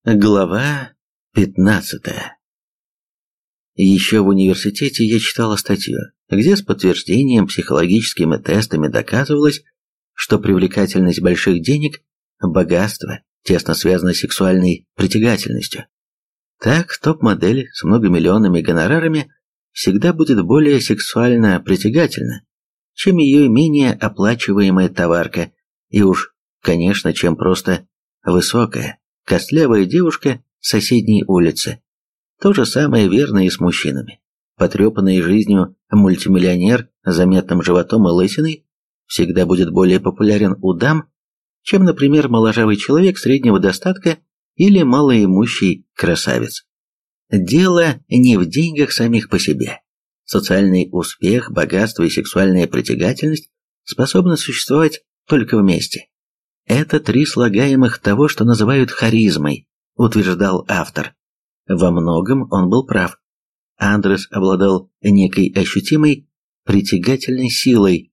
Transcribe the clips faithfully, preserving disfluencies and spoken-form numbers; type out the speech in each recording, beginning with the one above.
Глава пятнадцатая. Еще в университете я читала статью, где с подтверждением психологическими тестами доказывалось, что привлекательность больших денег, богатство тесно связано с сексуальной притягательностью. Так, топ-модель с многомиллионными гонорарами всегда будет более сексуально притягательна, чем ее менее оплачиваемая товарка, и уж, конечно, чем просто высокая, костлявая девушка с соседней улицы. То же самое верно и с мужчинами. Потрепанный жизнью мультимиллионер с заметным животом и лысиной всегда будет более популярен у дам, чем, например, моложавый человек среднего достатка или малоимущий красавец. Дело не в деньгах самих по себе. Социальный успех, богатство и сексуальная притягательность способны существовать только вместе. Это три слагаемых того, что называют харизмой, утверждал автор. Во многом он был прав. Андрес обладал некой ощутимой притягательной силой.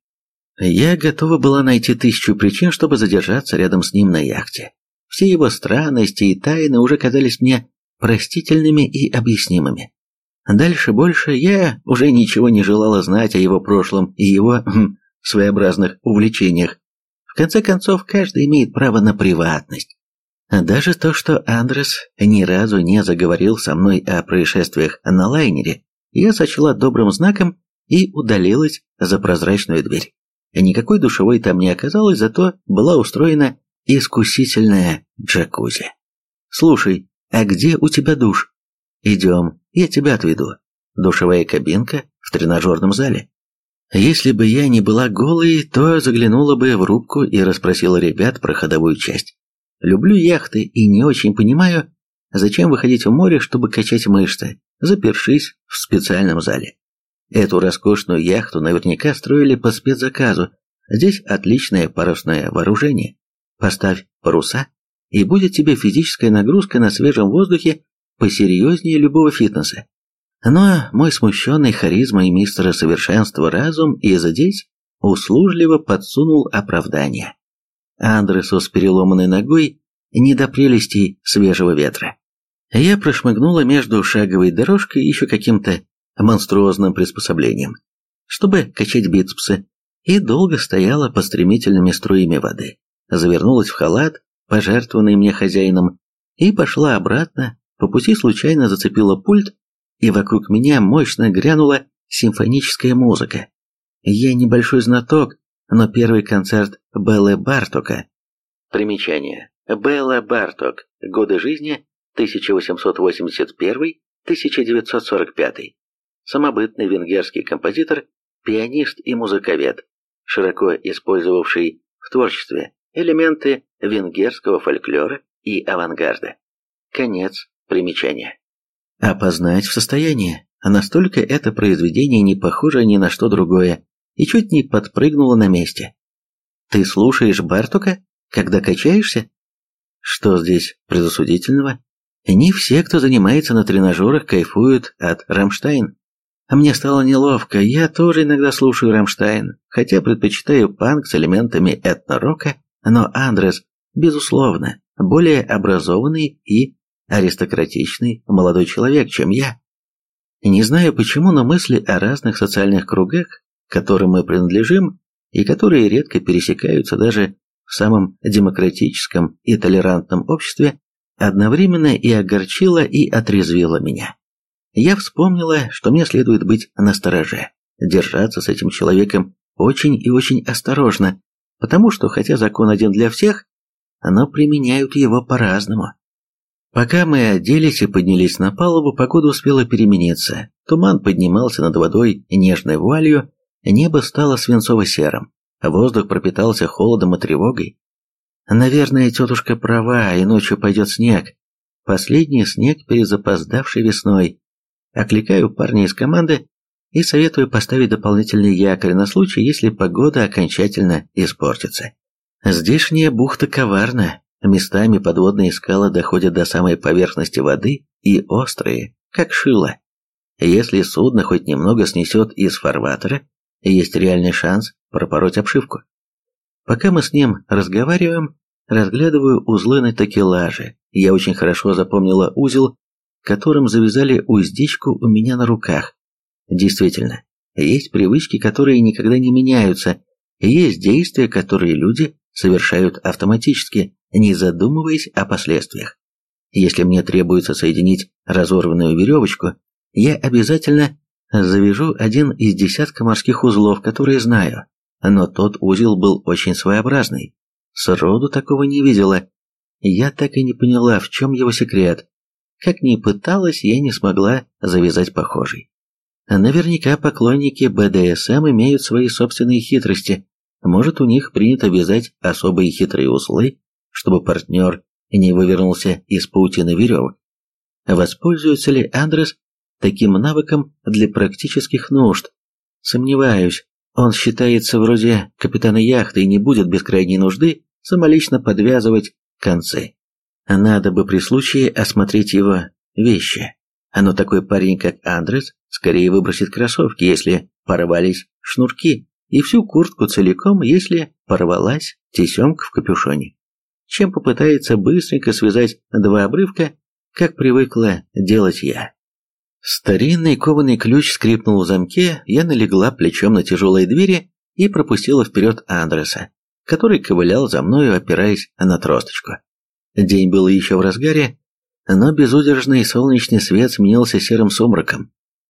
Я готова была найти тысячу причин, чтобы задержаться рядом с ним на яхте. Все его странности и тайны уже казались мне простительными и объяснимыми. Дальше больше я уже ничего не желала знать о его прошлом и его хм, своеобразных увлечениях. В конце концов, каждый имеет право на приватность. Даже то, что Андрес ни разу не заговорил со мной о происшествиях на лайнере, я сочла добрым знаком и удалилась за прозрачную дверь. Никакой душевой там не оказалось, зато была устроена искусительная джакузи. «Слушай, а где у тебя душ? Идем, я тебя отведу. Душевая кабинка в тренажерном зале». Если бы я не была голой, то заглянула бы в рубку и расспросила ребят про ходовую часть. Люблю яхты и не очень понимаю, зачем выходить в море, чтобы качать мышцы, запершись в специальном зале. Эту роскошную яхту наверняка строили по спецзаказу. Здесь отличное парусное вооружение. Поставь паруса, и будет тебе физическая нагрузка на свежем воздухе посерьезнее любого фитнеса. Но мой смущенный харизмой мистера совершенства разум и здесь услужливо подсунул оправдание. Андресу с переломанной ногой не до прелестей свежего ветра. Я прошмыгнула между шаговой дорожкой и еще каким-то монструозным приспособлением, чтобы качать бицепсы, и долго стояла под стремительными струями воды, завернулась в халат, пожертвованный мне хозяином, и пошла обратно, по пути случайно зацепила пульт, и вокруг меня мощно грянула симфоническая музыка. Я небольшой знаток, но первый концерт Беллы Бартока. Примечание. Белла Барток. Годы жизни тысяча восемьсот восемьдесят первый — тысяча девятьсот сорок пятый. Самобытный венгерский композитор, пианист и музыковед, широко использовавший в творчестве элементы венгерского фольклора и авангарда. Конец примечания. Опознать в состоянии. Настолько это произведение не похоже ни на что другое, и чуть не подпрыгнуло на месте. Ты слушаешь Бартока, когда качаешься? Что здесь предосудительного? Не все, кто занимается на тренажерах, кайфуют от Рамштайн. Мне стало неловко, я тоже иногда слушаю Рамштайн, хотя предпочитаю панк с элементами этно-рока, но Андрес, безусловно, более образованный и аристократичный молодой человек, чем я. Не знаю почему, но мысли о разных социальных кругах, к которым мы принадлежим, и которые редко пересекаются даже в самом демократическом и толерантном обществе, одновременно и огорчило, и отрезвило меня. Я вспомнила, что мне следует быть настороже, держаться с этим человеком очень и очень осторожно, потому что, хотя закон один для всех, но применяют его по-разному. Пока мы оделись и поднялись на палубу, погода успела перемениться. Туман поднимался над водой нежной вуалью, небо стало свинцово-серым, воздух пропитался холодом и тревогой. Наверное, тетушка права, и ночью пойдет снег. Последний снег перед запоздавшей весной. Окликаю парня из команды и советую поставить дополнительный якорь на случай, если погода окончательно испортится. Здешняя бухта коварна. Местами подводные скалы доходят до самой поверхности воды и острые, как шило. Если судно хоть немного снесет из фарватера, есть реальный шанс пропороть обшивку. Пока мы с ним разговариваем, разглядываю узлы на такелаже. Я очень хорошо запомнила узел, которым завязали уздечку у меня на руках. Действительно, есть привычки, которые никогда не меняются, и есть действия, которые люди совершают автоматически, не задумываясь о последствиях. Если мне требуется соединить разорванную веревочку, я обязательно завяжу один из десятка морских узлов, которые знаю. Но тот узел был очень своеобразный. Сроду такого не видела. Я так и не поняла, в чем его секрет. Как ни пыталась, я не смогла завязать похожий. Наверняка поклонники бэ дэ эс эм имеют свои собственные хитрости. Может, у них принято вязать особые хитрые узлы, чтобы партнер не вывернулся из паутины веревок. Воспользуется ли Андрес таким навыком для практических нужд? Сомневаюсь. Он считается вроде капитана яхты и не будет без крайней нужды самолично подвязывать концы. Надо бы при случае осмотреть его вещи. Но такой парень, как Андрес, скорее выбросит кроссовки, если порвались шнурки, и всю куртку целиком, если порвалась тесемка в капюшоне, чем попытается быстренько связать два обрывка, как привыкла делать я. Старинный кованый ключ скрипнул в замке, я налегла плечом на тяжелые двери и пропустила вперед Андреса, который ковылял за мною, опираясь на тросточку. День был еще в разгаре, но безудержный солнечный свет сменился серым сумраком.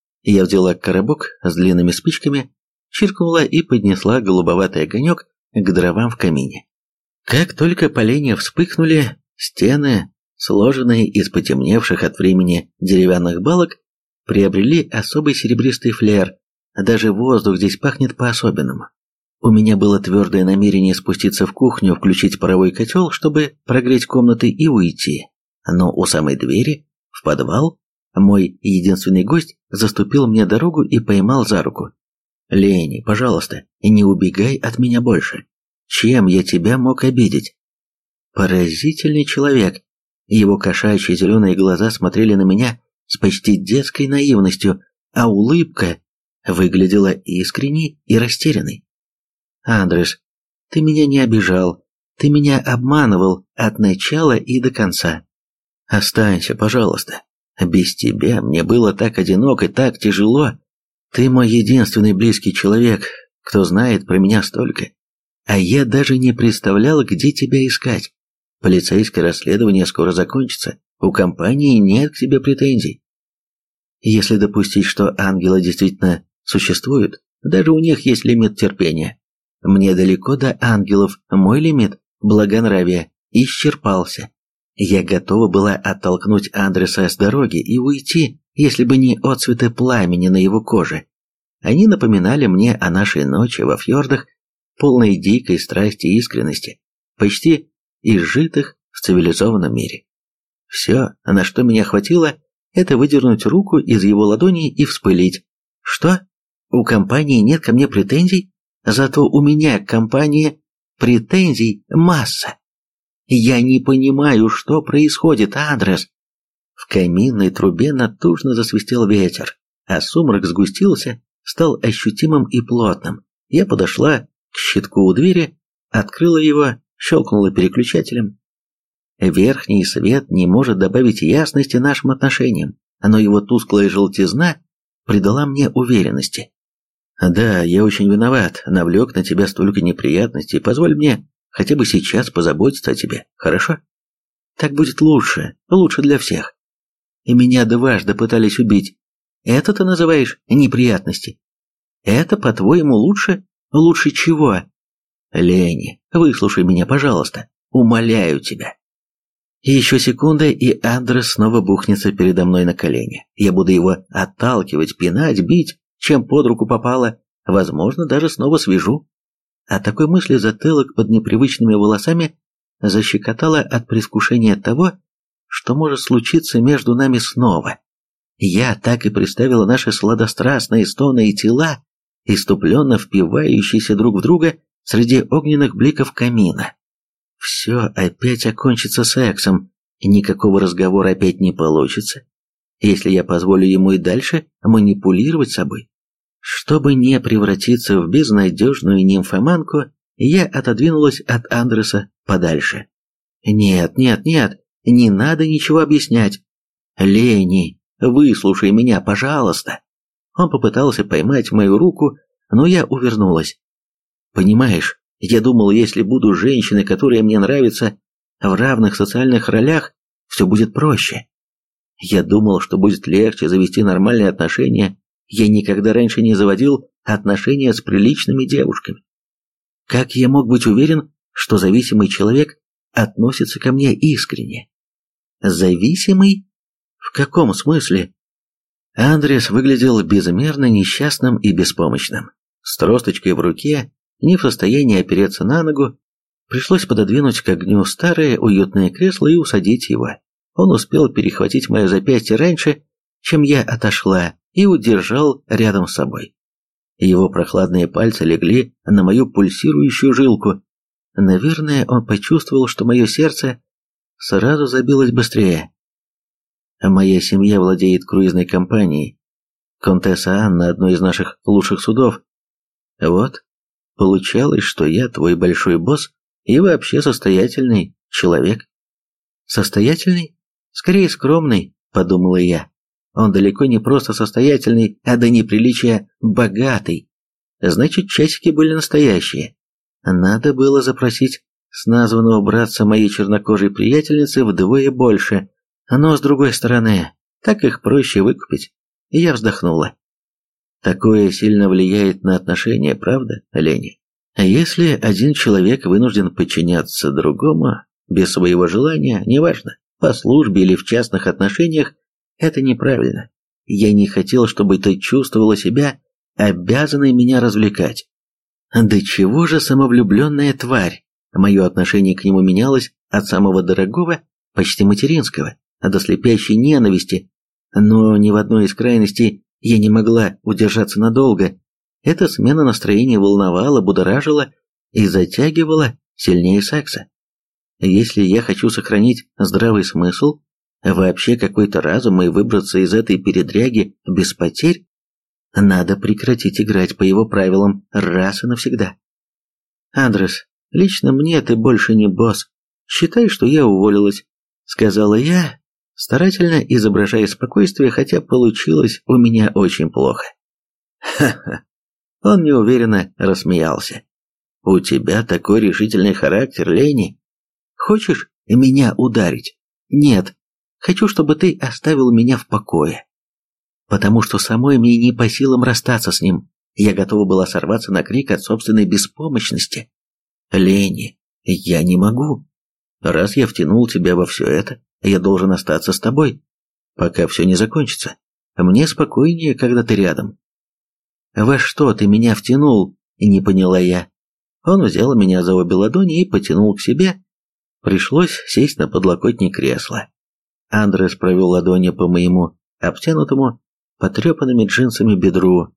Я взяла коробок с длинными спичками, чиркнула и поднесла голубоватый огонек к дровам в камине. Как только поленья вспыхнули, стены, сложенные из потемневших от времени деревянных балок, приобрели особый серебристый флер, даже воздух здесь пахнет по-особенному. У меня было твердое намерение спуститься в кухню, включить паровой котел, чтобы прогреть комнаты и уйти. Но у самой двери, в подвал, мой единственный гость заступил мне дорогу и поймал за руку. «Лени, пожалуйста, не убегай от меня больше. Чем я тебя мог обидеть?» Поразительный человек. Его кошачьи зеленые глаза смотрели на меня с почти детской наивностью, а улыбка выглядела искренней и растерянной. «Андрес, ты меня не обижал, ты меня обманывал от начала и до конца. Останься, пожалуйста. Без тебя мне было так одиноко, так тяжело. Ты мой единственный близкий человек, кто знает про меня столько. А я даже не представлял, где тебя искать. Полицейское расследование скоро закончится, у компании нет к тебе претензий. Если допустить, что ангелы действительно существуют, даже у них есть лимит терпения. Мне далеко до ангелов, мой лимит благонравия исчерпался. Я готова была оттолкнуть Андреса с дороги и уйти, если бы не отцветы пламени на его коже. Они напоминали мне о нашей ночи во фьордах, полной дикой страсти и искренности, почти изжитых в цивилизованном мире. Все, на что меня хватило, это выдернуть руку из его ладони и вспылить. Что? У компании нет ко мне претензий? Зато у меня к компании претензий масса. Я не понимаю, что происходит, Андрес. В каминной трубе натужно засвистел ветер, а сумрак сгустился, стал ощутимым и плотным. Я подошла к щитку у двери, открыла его, щелкнула переключателем. Верхний свет не может добавить ясности нашим отношениям, но его тусклая желтизна придала мне уверенности. Да, я очень виноват, навлек на тебя столько неприятностей, позволь мне хотя бы сейчас позаботиться о тебе, хорошо? Так будет лучше, лучше для всех. И меня дважды пытались убить. Это ты называешь неприятности? Это, по-твоему, лучше? Лучше чего? Лени, выслушай меня, пожалуйста, умоляю тебя. И еще секунда, и Андрес снова бухнется передо мной на колени. Я буду его отталкивать, пинать, бить, чем под руку попало, возможно, даже снова свяжу. От такой мысли затылок под непривычными волосами защекотало от предвкушения того, что может случиться между нами снова. Я так и представила наши сладострастные стоны и тела, иступленно впивающиеся друг в друга среди огненных бликов камина. Все опять окончится сексом, и никакого разговора опять не получится, если я позволю ему и дальше манипулировать собой. Чтобы не превратиться в безнадежную нимфоманку, я отодвинулась от Андреса подальше. Нет, нет, нет, не надо ничего объяснять. Лени, выслушай меня, пожалуйста. Он попытался поймать мою руку, но я увернулась. Понимаешь, я думал, если буду женщиной, которая мне нравится, в равных социальных ролях, все будет проще. Я думал, что будет легче завести нормальные отношения. Я никогда раньше не заводил отношения с приличными девушками. Как я мог быть уверен, что зависимый человек относится ко мне искренне? Зависимый? В каком смысле? Андреас выглядел безмерно несчастным и беспомощным. С тросточкой в руке, не в состоянии опереться на ногу, пришлось пододвинуть к огню старое уютное кресло и усадить его. Он успел перехватить мое запястье раньше, чем я отошла, и удержал рядом с собой. Его прохладные пальцы легли на мою пульсирующую жилку. Наверное, он почувствовал, что мое сердце сразу забилось быстрее. Моя семья владеет круизной компанией. Контесса Анна – одной из наших лучших судов. Вот, получалось, что я твой большой босс и вообще состоятельный человек. Состоятельный? Скорее скромный, подумала я. Он далеко не просто состоятельный, а до неприличия богатый. Значит, часики были настоящие. Надо было запросить с названного братца моей чернокожей приятельницы вдвое больше. Но, с другой стороны, так их проще выкупить. И я вздохнула. Такое сильно влияет на отношения, правда, Лени? А если один человек вынужден подчиняться другому, без своего желания, неважно, по службе или в частных отношениях, это неправильно. Я не хотел, чтобы ты чувствовала себя обязанной меня развлекать. Да чего же самовлюбленная тварь? Мое отношение к нему менялось от самого дорогого, почти материнского, до слепящей ненависти, но ни в одной из крайностей я не могла удержаться надолго. Эта смена настроения волновала, будоражила и затягивала сильнее секса. Если я хочу сохранить здравый смысл, вообще какой-то разум и выбраться из этой передряги без потерь, надо прекратить играть по его правилам раз и навсегда. Андрес, лично мне ты больше не босс. Считай, что я уволилась, сказала я, старательно изображая спокойствие, хотя получилось у меня очень плохо. Ха-ха. Он неуверенно рассмеялся. У тебя такой решительный характер, Лени. Хочешь меня ударить? Нет. Хочу, чтобы ты оставил меня в покое. Потому что самой мне не по силам расстаться с ним. Я готова была сорваться на крик от собственной беспомощности. Лени, я не могу. Раз я втянул тебя во все это, я должен остаться с тобой, пока все не закончится. Мне спокойнее, когда ты рядом. Во что ты меня втянул? Не поняла я. Он взял меня за обе ладони и потянул к себе. Пришлось сесть на подлокотник кресла. Андрес провел ладони по моему обтянутому потрепанными джинсами бедру.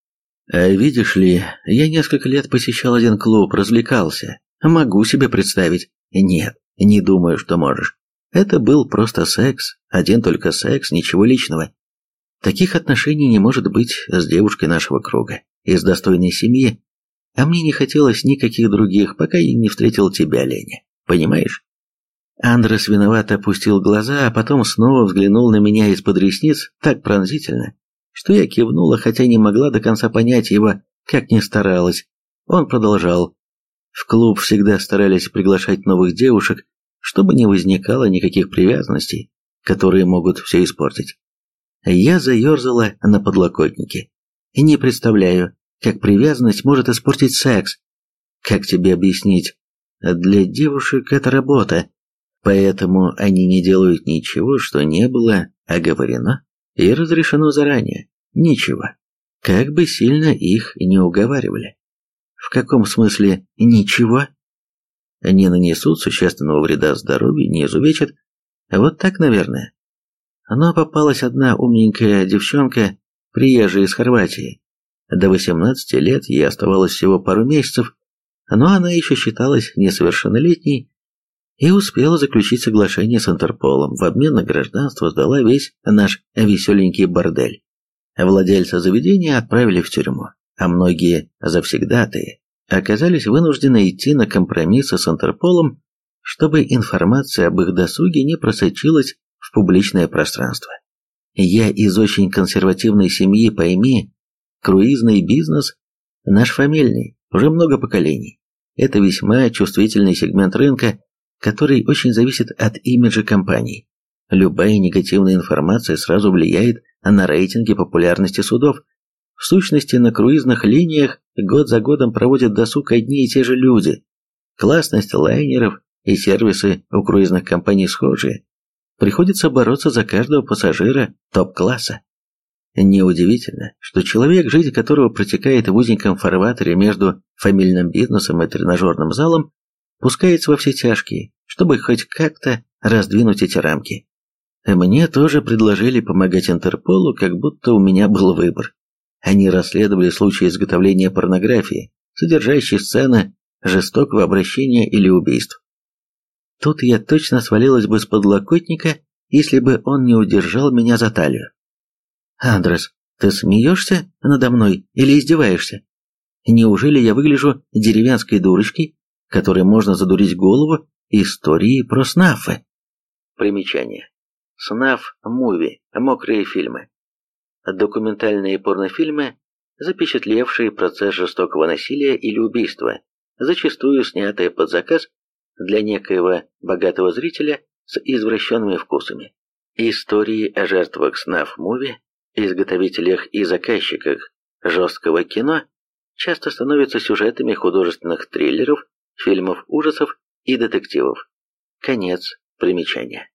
А видишь ли, я несколько лет посещал один клуб, развлекался. Могу себе представить. Нет, не думаю, что можешь. Это был просто секс, один только секс, ничего личного. Таких отношений не может быть с девушкой нашего круга, из достойной семьи. А мне не хотелось никаких других, пока я не встретил тебя, Леня. Понимаешь? Андрес виновато опустил глаза, а потом снова взглянул на меня из-под ресниц так пронзительно, что я кивнула, хотя не могла до конца понять его, как ни старалась. Он продолжал. В клуб всегда старались приглашать новых девушек, чтобы не возникало никаких привязанностей, которые могут все испортить. Я заерзала на подлокотнике. Не представляю, как привязанность может испортить секс. Как тебе объяснить? Для девушек это работа, поэтому они не делают ничего, что не было оговорено и разрешено заранее. Ничего. Как бы сильно их не уговаривали. В каком смысле ничего? Не нанесут существенного вреда здоровью, не изувечат. Вот так, наверное. Но попалась одна умненькая девчонка, приезжая из Хорватии. До восемнадцати лет ей оставалось всего пару месяцев, но она еще считалась несовершеннолетней и успела заключить соглашение с Интерполом. В обмен на гражданство сдала весь наш веселенький бордель. Владельца заведения отправили в тюрьму, а многие завсегдатые оказались вынуждены идти на компромиссы с Интерполом, чтобы информация об их досуге не просочилась в публичное пространство. Я из очень консервативной семьи, пойми, круизный бизнес наш фамильный, уже много поколений. Это весьма чувствительный сегмент рынка, который очень зависит от имиджа компаний. Любая негативная информация сразу влияет на рейтинги популярности судов. В сущности, на круизных линиях год за годом проводят досуг одни и те же люди. Классность лайнеров и сервисы у круизных компаний схожие. Приходится бороться за каждого пассажира топ-класса. Неудивительно, что человек, жизнь которого протекает в узеньком фарватере между фамильным бизнесом и тренажерным залом, пускается во все тяжкие, чтобы хоть как-то раздвинуть эти рамки. Мне тоже предложили помогать Интерполу, как будто у меня был выбор. Они расследовали случаи изготовления порнографии, содержащей сцены жестокого обращения или убийств. Тут я точно свалилась бы с подлокотника, если бы он не удержал меня за талию. «Андрес, ты смеешься надо мной или издеваешься? Неужели я выгляжу деревенской дурочкой, которой можно задурить голову историей про снафы?» Примечание. Снаф-муви, мокрые фильмы. Документальные порнофильмы, запечатлевшие процесс жестокого насилия или убийства, зачастую снятые под заказ для некоего богатого зрителя с извращенными вкусами. Истории о жертвах снаф-муви, изготовителях и заказчиках жесткого кино часто становятся сюжетами художественных триллеров, фильмов ужасов и детективов. Конец примечания.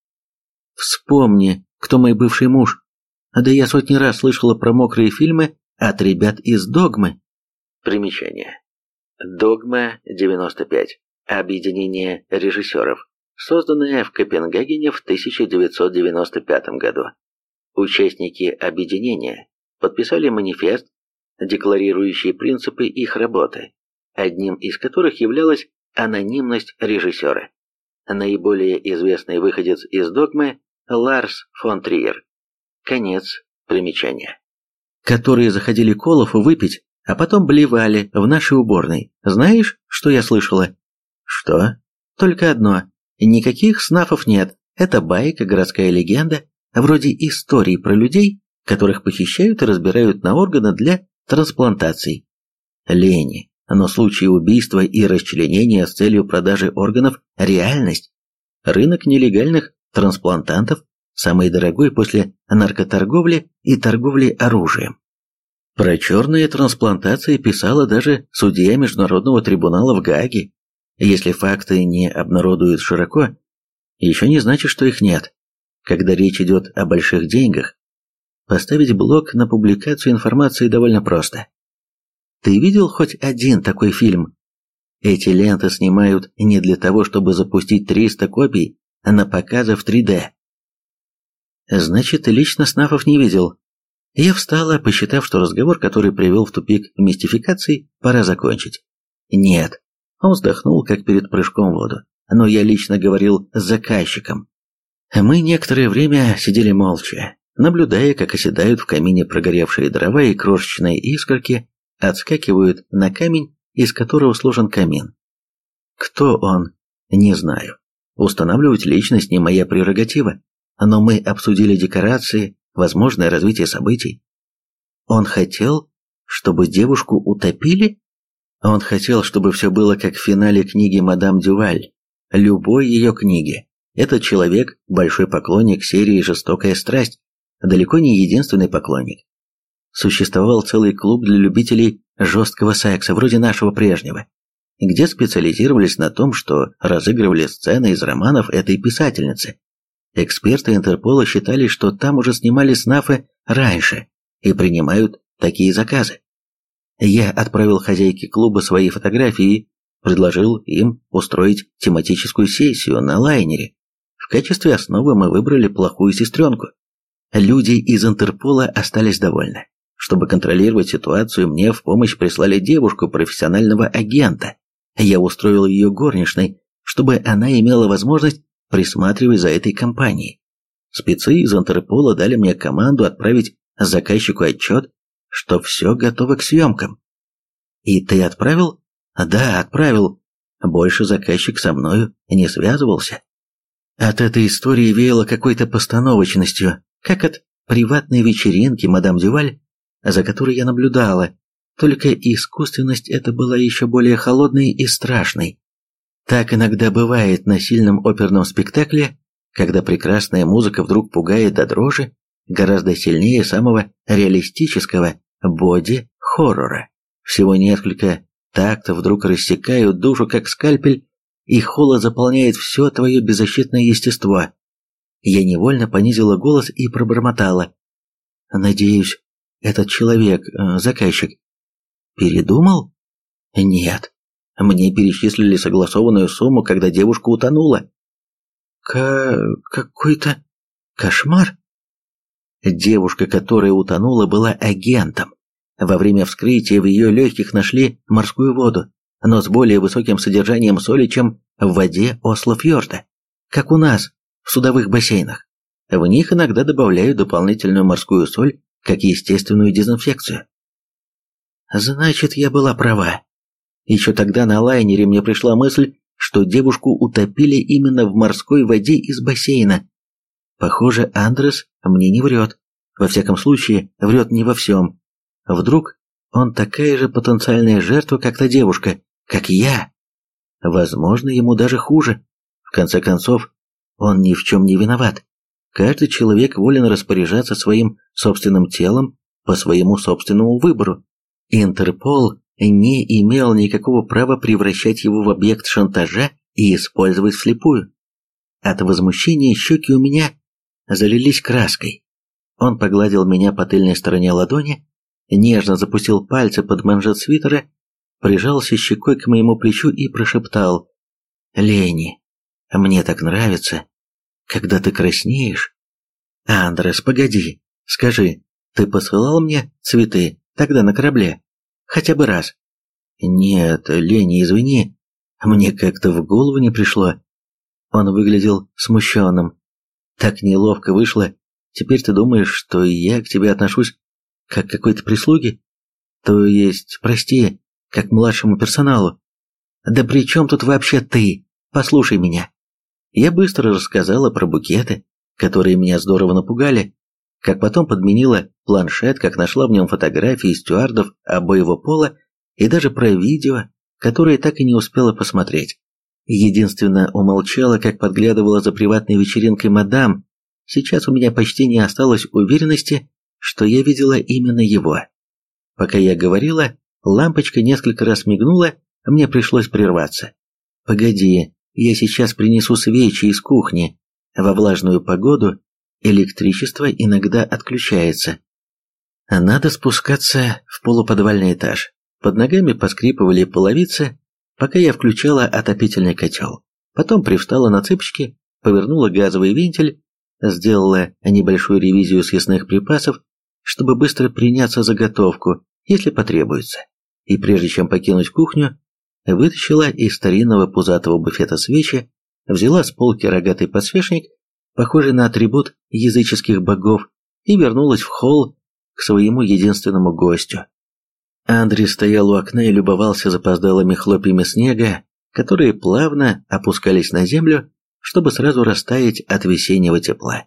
Вспомни, кто мой бывший муж. Да я сотни раз слышала про мокрые фильмы от ребят из «Догмы». Примечание. «Догма девяносто пять». Объединение режиссеров, созданное в Копенгагене в тысяча девятьсот девяносто пятом году. Участники объединения подписали манифест, декларирующий принципы их работы, одним из которых являлась анонимность режиссера. Наиболее известный выходец из «Догмы» Ларс фон Триер. Конец примечания. Которые заходили к Олафу выпить, а потом блевали в нашей уборной. Знаешь, что я слышала? Что? Только одно. Никаких снафов нет. Это байка, городская легенда, вроде историй про людей, которых похищают и разбирают на органы для трансплантаций. Лени. Но случаи убийства и расчленения с целью продажи органов – реальность. Рынок нелегальных трансплантантов самый дорогой после наркоторговли и торговли оружием. Про черные трансплантации писала даже судья Международного трибунала в Гааге. Если факты не обнародуют широко, еще не значит, что их нет. Когда речь идет о больших деньгах, поставить блок на публикацию информации довольно просто. Ты видел хоть один такой фильм? Эти ленты снимают не для того, чтобы запустить триста копий на показы в три дэ. Значит, ты лично снафов не видел. Я встала, посчитав, что разговор, который привел в тупик мистификаций, пора закончить. Нет. Он вздохнул, как перед прыжком в воду. Но я лично говорил с заказчиком. Мы некоторое время сидели молча, наблюдая, как оседают в камине прогоревшие дрова и крошечные искорки отскакивают на камень, из которого сложен камин. Кто он? Не знаю. Устанавливать личность не моя прерогатива, но мы обсудили декорации, возможное развитие событий. Он хотел, чтобы девушку утопили? Он хотел, чтобы все было как в финале книги «Мадам Дюваль», любой ее книги. Этот человек – большой поклонник серии «Жестокая страсть», далеко не единственный поклонник. Существовал целый клуб для любителей жесткого секса, вроде нашего прежнего, где специализировались на том, что разыгрывали сцены из романов этой писательницы. Эксперты Интерпола считали, что там уже снимали снафы раньше и принимают такие заказы. Я отправил хозяйке клуба свои фотографии и предложил им устроить тематическую сессию на лайнере. В качестве основы мы выбрали плохую сестренку. Люди из Интерпола остались довольны. Чтобы контролировать ситуацию, мне в помощь прислали девушку, профессионального агента. Я устроил ее горничной, чтобы она имела возможность присматривать за этой компанией. Спецы из Интерпола дали мне команду отправить заказчику отчет, что все готово к съемкам. И ты отправил? Да, отправил. Больше заказчик со мною не связывался. От этой истории веяло какой-то постановочностью, как от приватной вечеринки мадам Дюваль, за которой я наблюдала, только искусственность эта была еще более холодной и страшной. Так иногда бывает на сильном оперном спектакле, когда прекрасная музыка вдруг пугает до дрожи, гораздо сильнее самого реалистического боди-хоррора. Всего несколько тактов вдруг рассекают душу, как скальпель, и холод заполняет все твое беззащитное естество. Я невольно понизила голос и пробормотала. Надеюсь, этот человек, заказчик, передумал? Нет. Мне перечислили согласованную сумму, когда девушка утонула. К... какой-то кошмар. Девушка, которая утонула, была агентом. Во время вскрытия в ее легких нашли морскую воду, но с более высоким содержанием соли, чем в воде Ослофьорда, как у нас в судовых бассейнах. В них иногда добавляют дополнительную морскую соль, как естественную дезинфекцию. Значит, я была права. Еще тогда на лайнере мне пришла мысль, что девушку утопили именно в морской воде из бассейна. Похоже, Андрес мне не врет. Во всяком случае, врет не во всем. Вдруг он такая же потенциальная жертва, как та девушка, как я. Возможно, ему даже хуже. В конце концов, он ни в чем не виноват. Каждый человек волен распоряжаться своим собственным телом по своему собственному выбору. Интерпол не имел никакого права превращать его в объект шантажа и использовать вслепую. От возмущения щеки у меня залились краской. Он погладил меня по тыльной стороне ладони, нежно запустил пальцы под манжет свитера, прижался щекой к моему плечу и прошептал: «Лени, мне так нравится, когда ты краснеешь. Андрес, погоди, скажи, ты посылал мне цветы тогда на корабле? Хотя бы раз?» «Нет, Лени, извини, мне как-то в голову не пришло». Он выглядел смущенным. «Так неловко вышло. Теперь ты думаешь, что я к тебе отношусь как к какой-то прислуге? То есть, прости, как к младшему персоналу? Да при чем тут вообще ты? Послушай меня». Я быстро рассказала про букеты, которые меня здорово напугали, как потом подменила планшет, как нашла в нем фотографии стюардов обоего пола и даже про видео, которое так и не успела посмотреть. Единственно умолчала, как подглядывала за приватной вечеринкой мадам. Сейчас у меня почти не осталось уверенности, что я видела именно его. Пока я говорила, лампочка несколько раз мигнула, а мне пришлось прерваться. «Погоди, я сейчас принесу свечи из кухни. Во влажную погоду электричество иногда отключается». Надо спускаться в полуподвальный этаж. Под ногами поскрипывали половицы, пока я включала отопительный котел. Потом привстала на цыпочки, повернула газовый вентиль, сделала небольшую ревизию съестных припасов, чтобы быстро приняться за готовку, если потребуется. И прежде чем покинуть кухню, вытащила из старинного пузатого буфета свечи, взяла с полки рогатый подсвечник, похожий на атрибут языческих богов, и вернулась в холл к своему единственному гостю. Андрей стоял у окна и любовался запоздалыми хлопьями снега, которые плавно опускались на землю, чтобы сразу растаять от весеннего тепла.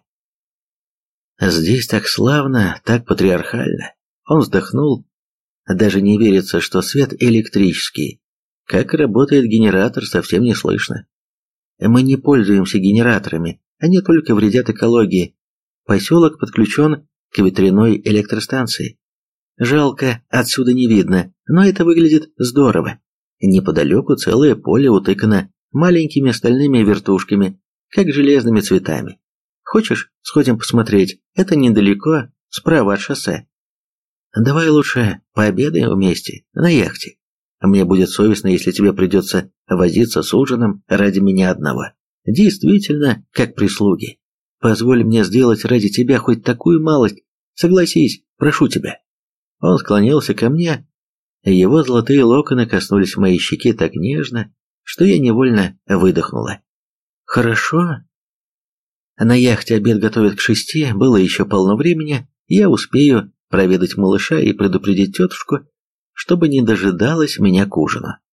«Здесь так славно, так патриархально», — он вздохнул. «Даже не верится, что свет электрический. Как работает генератор, совсем не слышно. Мы не пользуемся генераторами, они только вредят экологии. Поселок подключен к ветряной электростанции. Жалко, отсюда не видно, но это выглядит здорово. Неподалеку целое поле утыкано маленькими стальными вертушками, как железными цветами. Хочешь, сходим посмотреть? Это недалеко, справа от шоссе. Давай лучше пообедаем вместе, на яхте. Мне будет совестно, если тебе придется возиться с ужином ради меня одного. Действительно, как прислуги. Позволь мне сделать ради тебя хоть такую малость. Согласись, прошу тебя». Он склонился ко мне, его золотые локоны коснулись моей щеки так нежно, что я невольно выдохнула. «Хорошо». На яхте обед готовят к шести, было еще полно времени, я успею проведать малыша и предупредить тетушку, чтобы не дожидалась меня к ужину.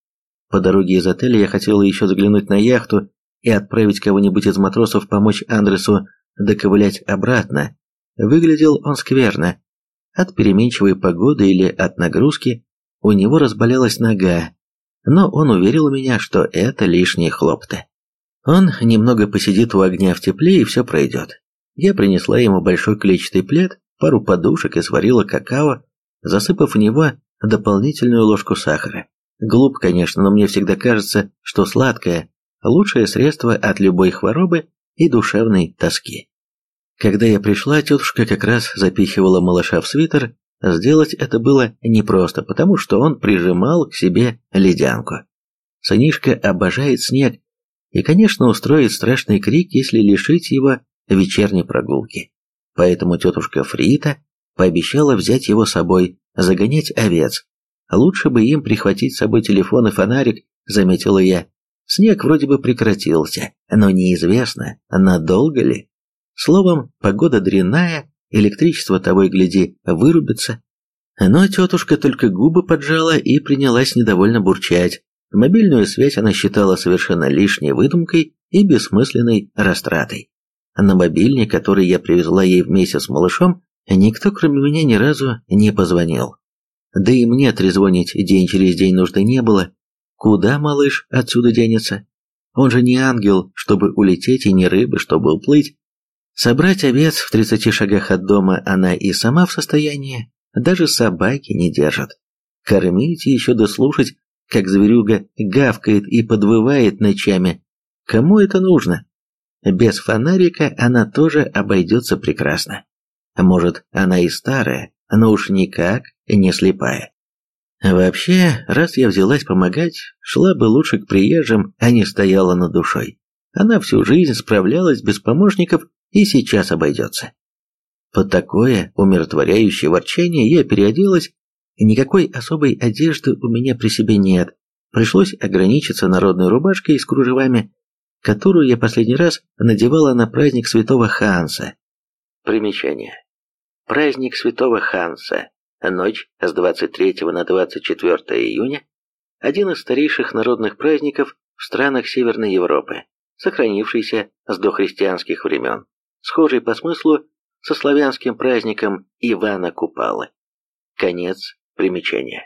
По дороге из отеля я хотела еще заглянуть на яхту и отправить кого-нибудь из матросов помочь Андресу доковылять обратно. Выглядел он скверно. От переменчивой погоды или от нагрузки у него разболелась нога, но он уверил меня, что это лишние хлопоты. Он немного посидит у огня в тепле, и все пройдет. Я принесла ему большой клетчатый плед, пару подушек и сварила какао, засыпав в него дополнительную ложку сахара. Глупо, конечно, но мне всегда кажется, что сладкое – лучшее средство от любой хворобы и душевной тоски. Когда я пришла, тетушка как раз запихивала малыша в свитер. Сделать это было непросто, потому что он прижимал к себе ледянку. Сынишка обожает снег и, конечно, устроит страшный крик, если лишить его вечерней прогулки. Поэтому тетушка Фрита пообещала взять его с собой, загонять овец. Лучше бы им прихватить с собой телефон и фонарик, заметила я. Снег вроде бы прекратился, но неизвестно, надолго ли. Словом, погода дрянная, электричество того и гляди вырубится. Но тетушка только губы поджала и принялась недовольно бурчать. Мобильную связь она считала совершенно лишней выдумкой и бессмысленной растратой. На мобильник, который я привезла ей вместе с малышом, никто кроме меня ни разу не позвонил. Да и мне трезвонить день через день нужды не было. Куда малыш отсюда денется? Он же не ангел, чтобы улететь, и не рыба, чтобы уплыть. Собрать овец в тридцати шагах от дома она и сама в состоянии, даже собаки не держат. Кормить и еще дослушать, как зверюга гавкает и подвывает ночами. Кому это нужно? Без фонарика она тоже обойдется прекрасно. Может, она и старая, но уж никак не слепая. Вообще, раз я взялась помогать, шла бы лучше к приезжим, а не стояла над душой. Она всю жизнь справлялась без помощников и сейчас обойдется. Под такое умиротворяющее ворчание я переоделась, и никакой особой одежды у меня при себе нет. Пришлось ограничиться народной рубашкой с кружевами, которую я последний раз надевала на праздник Святого Ханса. Примечание. Праздник Святого Ханса. Ночь с двадцать третьего на двадцать четвёртое июня. Один из старейших народных праздников в странах Северной Европы, сохранившийся с дохристианских времен, схожий по смыслу со славянским праздником Ивана Купалы. Конец примечания.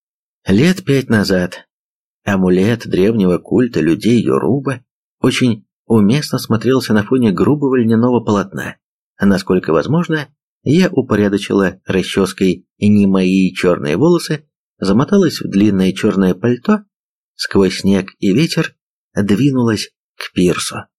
Лет пять назад амулет древнего культа людей Йоруба очень уместно смотрелся на фоне грубого льняного полотна. Насколько возможно, я упорядочила расческой не мои черные волосы, замоталась в длинное черное пальто, сквозь снег и ветер двинулась к пирсу.